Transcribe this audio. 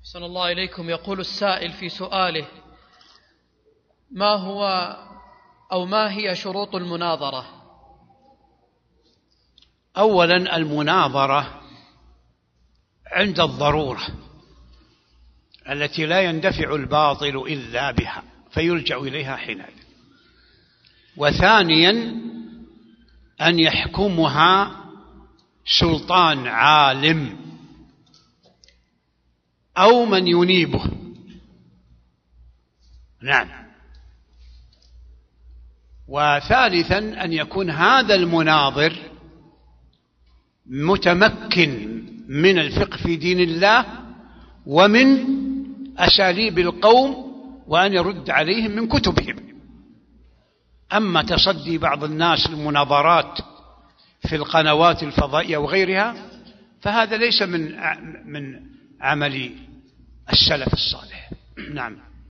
أحسن الله إليكم. يقول السائل في سؤاله: ما هو أو ما هي شروط المناظرة؟ أولا، المناظرة عند الضرورة التي لا يندفع الباطل إلا بها فيلجأ إليها حينئذ. وثانيا، أن يحكمها سلطان عالم أو من ينيبه. نعم. وثالثا، أن يكون هذا المناظر متمكن من الفقه في دين الله ومن أساليب القوم، وأن يرد عليهم من كتبهم. أما تصدي بعض الناس للمناظرات في القنوات الفضائية وغيرها فهذا ليس من عمل السلف الصالح. نعم.